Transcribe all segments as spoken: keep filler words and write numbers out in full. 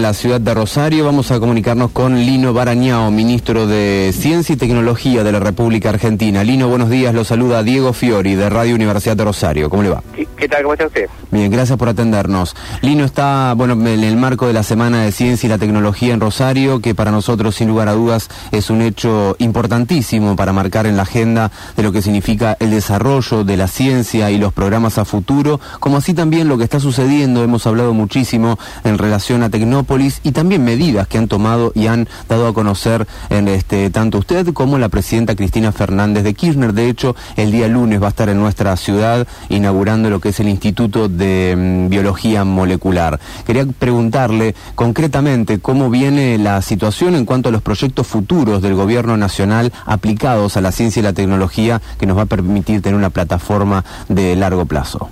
la ciudad de Rosario. Vamos a comunicarnos con Lino Barañao, ministro de Ciencia y Tecnología de la República Argentina. Lino, buenos días, lo saluda Diego Fiori de Radio Universidad de Rosario. ¿Cómo le va? ¿Qué, qué tal? ¿Cómo está usted? Bien, gracias por atendernos. Lino está, bueno, en el marco de la Semana de Ciencia y la Tecnología en Rosario, que para nosotros, sin lugar a dudas, es un hecho importantísimo para marcar en la agenda de lo que significa el desarrollo de la ciencia y los programas a futuro, como así también lo que está sucediendo. Hemos hablado muchísimo en relación a Tecnópolis y también medidas que han tomado y han dado a conocer en este tanto usted como la presidenta Cristina Fernández de Kirchner. De hecho, el día lunes va a estar en nuestra ciudad inaugurando lo que es el Instituto de um, Biología Molecular. Quería preguntarle concretamente cómo viene la situación en cuanto a los proyectos futuros del gobierno nacional aplicados a la ciencia y la tecnología, que nos va a permitir tener una plataforma de largo plazo.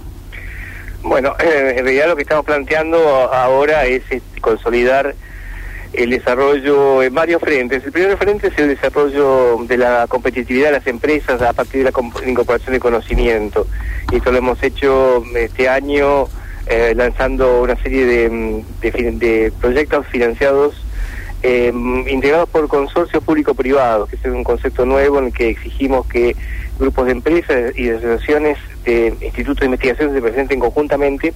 Bueno, eh, en realidad lo que estamos planteando ahora es, es consolidar el desarrollo en varios frentes. El primer frente es el desarrollo de la competitividad de las empresas a partir de la incorporación de conocimiento. Y esto lo hemos hecho este año eh, lanzando una serie de, de, de proyectos financiados eh, integrados por consorcios público-privados, que es un concepto nuevo en el que exigimos que grupos de empresas y de asociaciones de institutos de investigación se presenten conjuntamente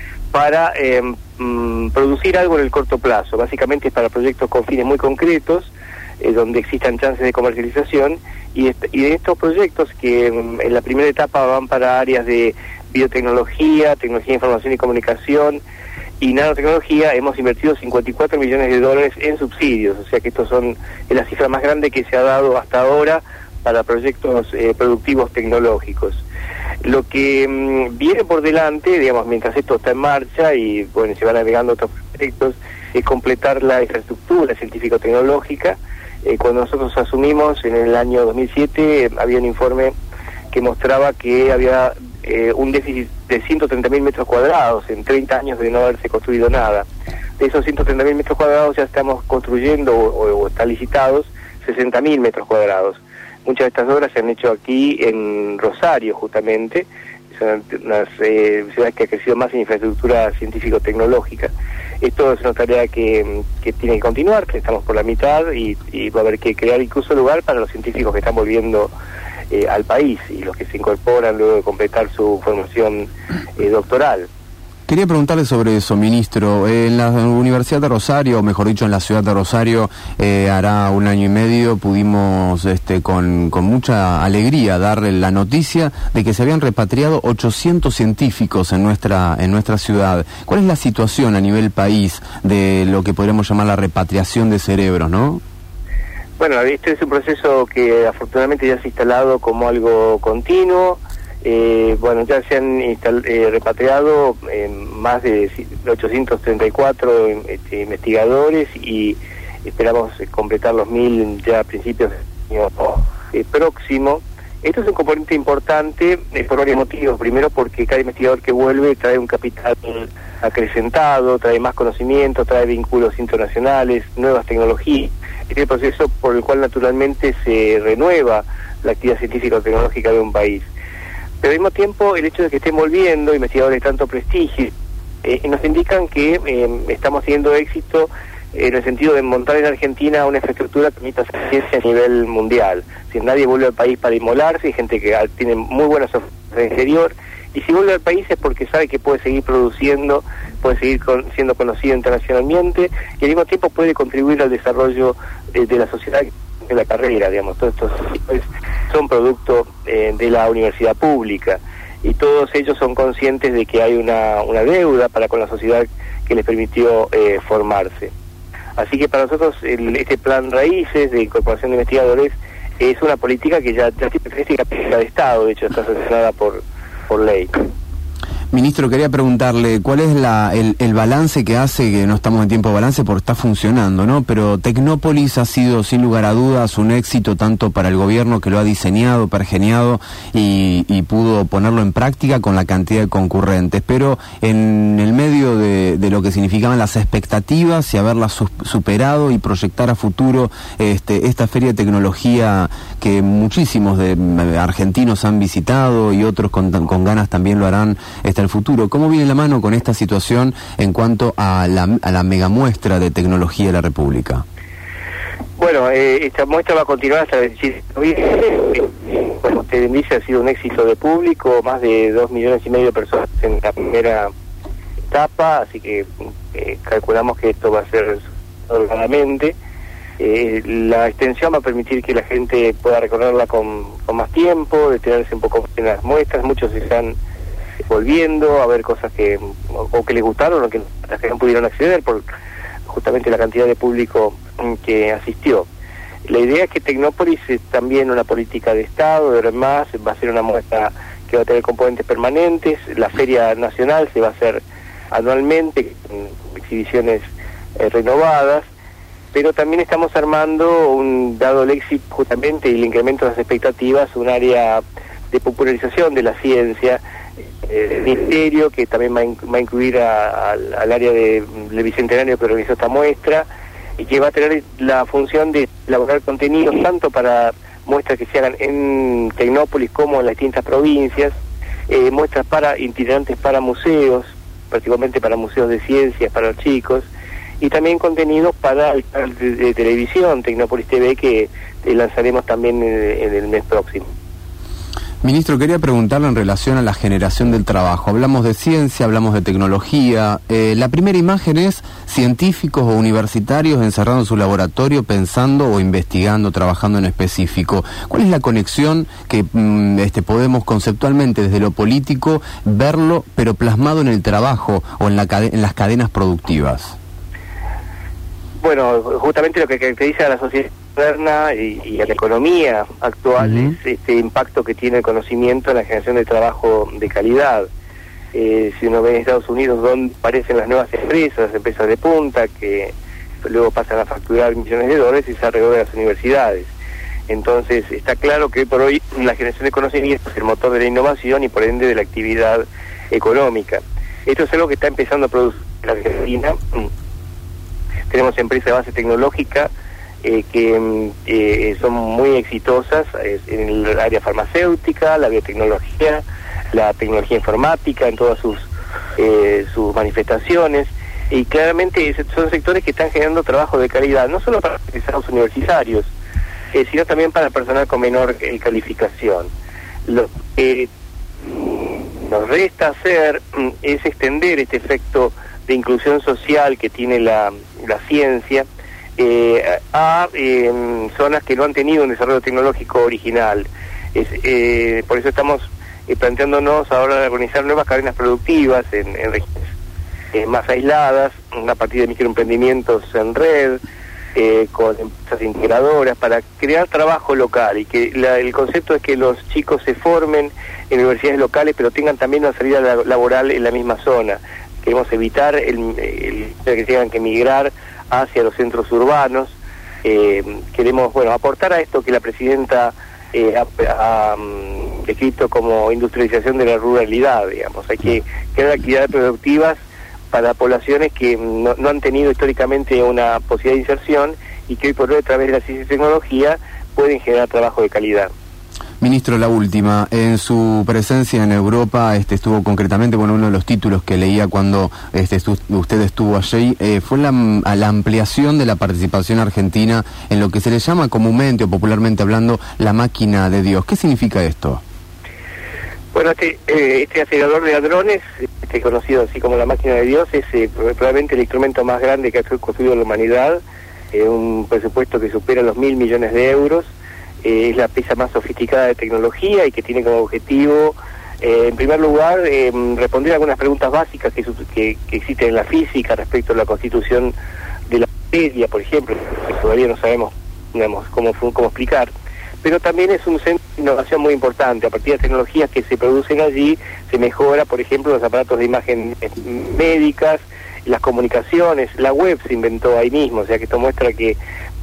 para eh, mm, producir algo en el corto plazo. Básicamente es para proyectos con fines muy concretos, eh, donde existan chances de comercialización, y, est y de estos proyectos que mm, en la primera etapa van para áreas de biotecnología, tecnología de información y comunicación y nanotecnología, hemos invertido cincuenta y cuatro millones de dólares en subsidios. O sea que estos son es la cifra más grande que se ha dado hasta ahora para proyectos eh, productivos tecnológicos. Lo que mmm, viene por delante, digamos, mientras esto está en marcha y bueno, se van agregando otros proyectos, es completar la infraestructura científico-tecnológica. Eh, cuando nosotros asumimos en el año dos mil siete, eh, había un informe que mostraba que había eh, un déficit de ciento treinta mil metros cuadrados en treinta años de no haberse construido nada. De esos ciento treinta mil metros cuadrados ya estamos construyendo o, o, o están licitados sesenta mil metros cuadrados. Muchas de estas obras se han hecho aquí en Rosario, justamente. Son unas eh, ciudades que han crecido más en infraestructura científico-tecnológica. Esto es una tarea que, que tiene que continuar, que estamos por la mitad, y, y va a haber que crear incluso lugar para los científicos que están volviendo eh, al país y los que se incorporan luego de completar su formación eh, doctoral. Quería preguntarle sobre eso, ministro. Eh, en la Universidad de Rosario, o mejor dicho, en la ciudad de Rosario, eh, hará un año y medio pudimos, este, con, con mucha alegría, darle la noticia de que se habían repatriado ochocientos científicos en nuestra, en nuestra ciudad. ¿Cuál es la situación a nivel país de lo que podríamos llamar la repatriación de cerebros, no? Bueno, este es un proceso que afortunadamente ya se ha instalado como algo continuo. Eh, bueno, ya se han instal eh, repatriado eh, más de ochocientos treinta y cuatro este, investigadores y esperamos eh, completar los mil ya a principios del año eh, próximo. Esto es un componente importante eh, por varios motivos. Primero, porque cada investigador que vuelve trae un capital acrecentado, trae más conocimiento, trae vínculos internacionales, nuevas tecnologías. Este es el proceso por el cual naturalmente se renueva la actividad científica o tecnológica de un país. Pero al mismo tiempo, el hecho de que estén volviendo investigadores de tanto prestigio eh, nos indican que eh, estamos teniendo éxito en el sentido de montar en Argentina una infraestructura que permita hacer ciencia a nivel mundial. Si nadie vuelve al país para inmolarse, hay gente que tiene muy buenas ofertas del exterior, y si vuelve al país es porque sabe que puede seguir produciendo, puede seguir con, siendo conocido internacionalmente, y al mismo tiempo puede contribuir al desarrollo eh, de la sociedad de la carrera, digamos. Todos estos pues, son producto eh, de la universidad pública, y todos ellos son conscientes de que hay una, una deuda para con la sociedad que les permitió eh, formarse. Así que para nosotros el, este plan Raíces de incorporación de investigadores es una política que ya, ya tiene característica de Estado, de hecho está sancionada por, por ley. Ministro, quería preguntarle cuál es la, el, el balance que hace, que no estamos en tiempo de balance porque está funcionando, ¿no? Pero Tecnópolis ha sido sin lugar a dudas un éxito tanto para el gobierno que lo ha diseñado, pergeniado y, y pudo ponerlo en práctica con la cantidad de concurrentes. Pero en el medio de, de lo que significaban las expectativas y haberlas su, superado y proyectar a futuro este, esta feria de tecnología que muchísimos de, de argentinos han visitado y otros con, con ganas también lo harán este, hacia el futuro. ¿Cómo viene la mano con esta situación en cuanto a la, a la megamuestra de tecnología de la República? Bueno, eh, esta muestra va a continuar hasta el veintisiete de noviembre. Como usted dice, ha sido un éxito de público, más de dos millones y medio de personas en la primera etapa, así que eh, calculamos que esto va a ser ordenadamente. Eh, la extensión va a permitir que la gente pueda recorrerla con, con más tiempo, detenerse un poco en las muestras. Muchos se están volviendo a ver cosas que o, o que les gustaron o que las que no pudieron acceder por justamente la cantidad de público que asistió. La idea es que Tecnópolis es también una política de Estado, de además va a ser una muestra que va a tener componentes permanentes. La Feria Nacional se va a hacer anualmente, con exhibiciones eh, renovadas, pero también estamos armando, un dado el éxito justamente y el incremento de las expectativas, un área de popularización de la ciencia, el ministerio que también va a, inc- va a incluir a, a, al área de, del Bicentenario que organizó esta muestra, y que va a tener la función de elaborar contenidos tanto para muestras que se hagan en Tecnópolis como en las distintas provincias, eh, muestras para itinerantes para museos, particularmente para museos de ciencias para los chicos, y también contenidos para el canal de, de televisión Tecnópolis T V que eh, lanzaremos también en, en el mes próximo. Ministro, quería preguntarle en relación a la generación del trabajo. Hablamos de ciencia, hablamos de tecnología. Eh, la primera imagen es científicos o universitarios encerrados en su laboratorio pensando o investigando, trabajando en específico. ¿Cuál es la conexión que mm, este, podemos conceptualmente desde lo político verlo, pero plasmado en el trabajo o en, la cade- en las cadenas productivas? Bueno, justamente lo que caracteriza a la sociedad moderna y, y a la economía actual uh-huh. es este impacto que tiene el conocimiento en la generación de trabajo de calidad. Eh, si uno ve en Estados Unidos donde aparecen las nuevas empresas, las empresas de punta, que luego pasan a facturar millones de dólares y se alrededor de las universidades. Entonces está claro que hoy por hoy la generación de conocimiento es el motor de la innovación y por ende de la actividad económica. Esto es algo que está empezando a producir la Argentina. Tenemos empresas de base tecnológica eh, que eh, son muy exitosas eh, en el área farmacéutica, la biotecnología, la tecnología informática, en todas sus eh, sus manifestaciones, y claramente son sectores que están generando trabajo de calidad, no solo para los universitarios, eh, sino también para el personal con menor eh, calificación. Lo que eh, nos resta hacer mm, es extender este efecto de inclusión social que tiene la, la ciencia eh, a eh, zonas que no han tenido un desarrollo tecnológico original. Es, eh, por eso estamos eh, planteándonos ahora organizar nuevas cadenas productivas en, en regiones eh, más aisladas, a partir de microemprendimientos en red, eh, con empresas integradoras, para crear trabajo local, y que la, el concepto es que los chicos se formen en universidades locales pero tengan también una salida laboral en la misma zona. Queremos evitar el, el, el que tengan que migrar hacia los centros urbanos. Eh, queremos, bueno, aportar a esto que la presidenta eh, ha, ha um, descrito como industrialización de la ruralidad, digamos. Hay que crear actividades productivas para poblaciones que no, no han tenido históricamente una posibilidad de inserción y que hoy por hoy, a través de la ciencia y tecnología, pueden generar trabajo de calidad. Ministro, la última, en su presencia en Europa este, estuvo concretamente, bueno, uno de los títulos que leía cuando este, estu usted estuvo allí, eh, fue la, la ampliación de la participación argentina en lo que se le llama comúnmente o popularmente hablando la máquina de Dios. ¿Qué significa esto? Bueno, este, eh, este acelerador de hadrones, este, conocido así como la máquina de Dios, es eh, probablemente el instrumento más grande que ha construido la humanidad, eh, un presupuesto que supera los mil millones de euros. Eh, es la pieza más sofisticada de tecnología y que tiene como objetivo, eh, en primer lugar, eh, responder a algunas preguntas básicas que, que, que existen en la física respecto a la constitución de la materia, por ejemplo, que todavía no sabemos, digamos, cómo, cómo explicar, pero también es un centro de innovación muy importante. A partir de tecnologías que se producen allí, se mejora, por ejemplo, los aparatos de imagen médicas, las comunicaciones, la web se inventó ahí mismo, o sea que esto muestra que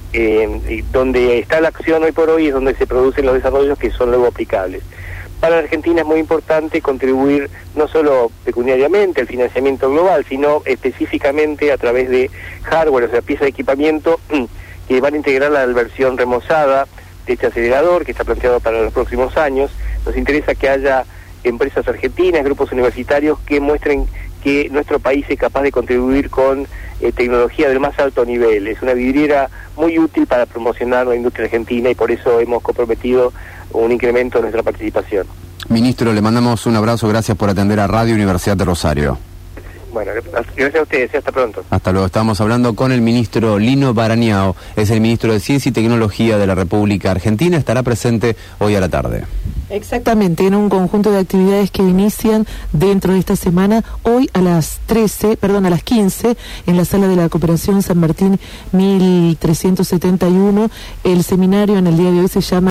Eh, donde está la acción hoy por hoy es donde se producen los desarrollos que son luego aplicables. Para la Argentina es muy importante contribuir no solo pecuniariamente al financiamiento global, sino específicamente a través de hardware, o sea, piezas de equipamiento que van a integrar la versión remozada de este acelerador que está planteado para los próximos años. Nos interesa que haya empresas argentinas, grupos universitarios que muestren que nuestro país es capaz de contribuir con eh, tecnología del más alto nivel. Es una vidriera muy útil para promocionar la industria argentina y por eso hemos comprometido un incremento de nuestra participación. Ministro, le mandamos un abrazo, gracias por atender a Radio Universidad de Rosario. Bueno, gracias a ustedes, hasta pronto. Hasta luego, estamos hablando con el ministro Lino Barañao, es el ministro de Ciencia y Tecnología de la República Argentina, estará presente hoy a la tarde. Exactamente, en un conjunto de actividades que inician dentro de esta semana, hoy a las trece, perdón, a las quince, en la sala de la Cooperación San Martín mil trescientos setenta y uno, el seminario en el día de hoy se llama